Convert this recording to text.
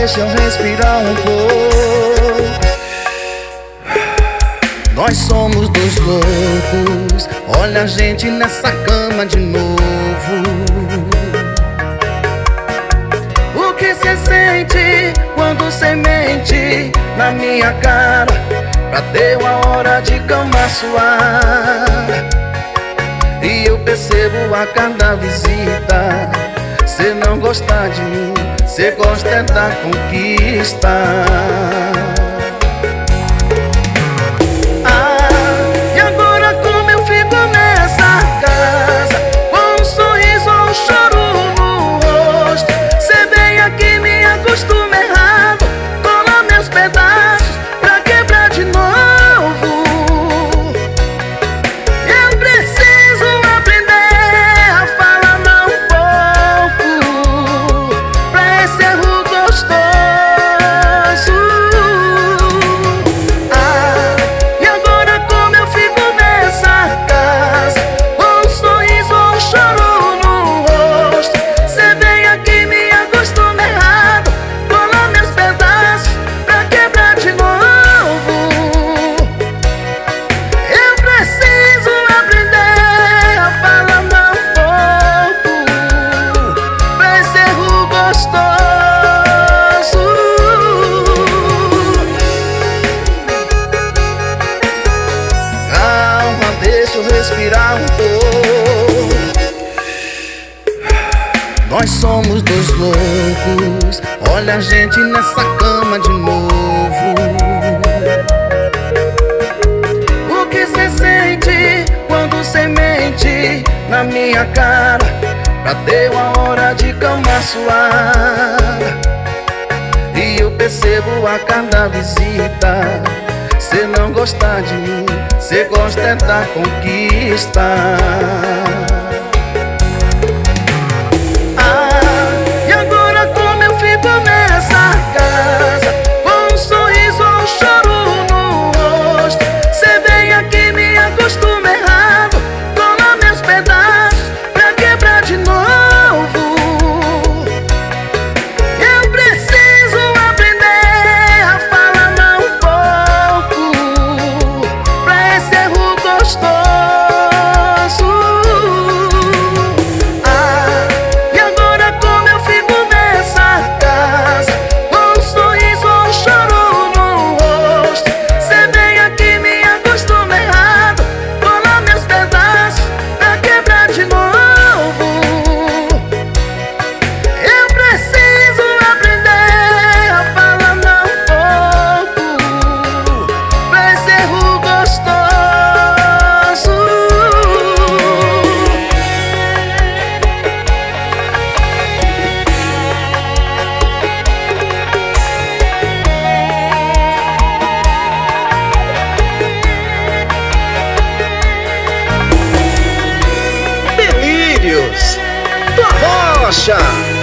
deixa eu respirar um pouco. Nós somos dois loucos, olha a gente nessa cama de novo. O que cê sente quando cê mente na minha cara? Pra ter uma hora de cama suar. E eu percebo a cada visita, cê não gosta de mim, cê gosta é da conquista. E agora como eu fico nessa casa, com um sorriso ou um choro no rosto? Cê vem aqui, me acostuma errado, cola meus pedaços pra quebrar de novo. Eu preciso aprender a falar não pouco pra esse erro gostoso. E agora como eu fico nessa casa, com um sorriso ou um choro no rosto? Cê vem aqui, me acostuma errado, cola meus pedaços pra quebrar de novo. Eu preciso aprender a falar não pouco pra esse erro gostoso. Calma, deixa eu respirar um pouco. Nós somos dois loucos, olha a gente nessa cama de novo. O que cê sente quando cê mente na minha cara? Pra ter uma hora de cama suar. E eu percebo a cada visita, cê não gosta de mim, cê gosta é da conquista. E agora como eu fico nessa casa, com um sorriso ou um choro no rosto? Cê vem aqui, me acostuma errado, cola meus pedaços pra quebrar de novo. Eu preciso aprender a falar não pouco pra esse erro gostoso. E agora como eu fico nessa casa, com um sorriso ou um choro no rosto? Cê vem aqui, me acostuma errado, cola meus pedaços pra quebrar de novo. Eu preciso aprender a falar não pouco pra esse erro gostoso. Delírios do Arrocha.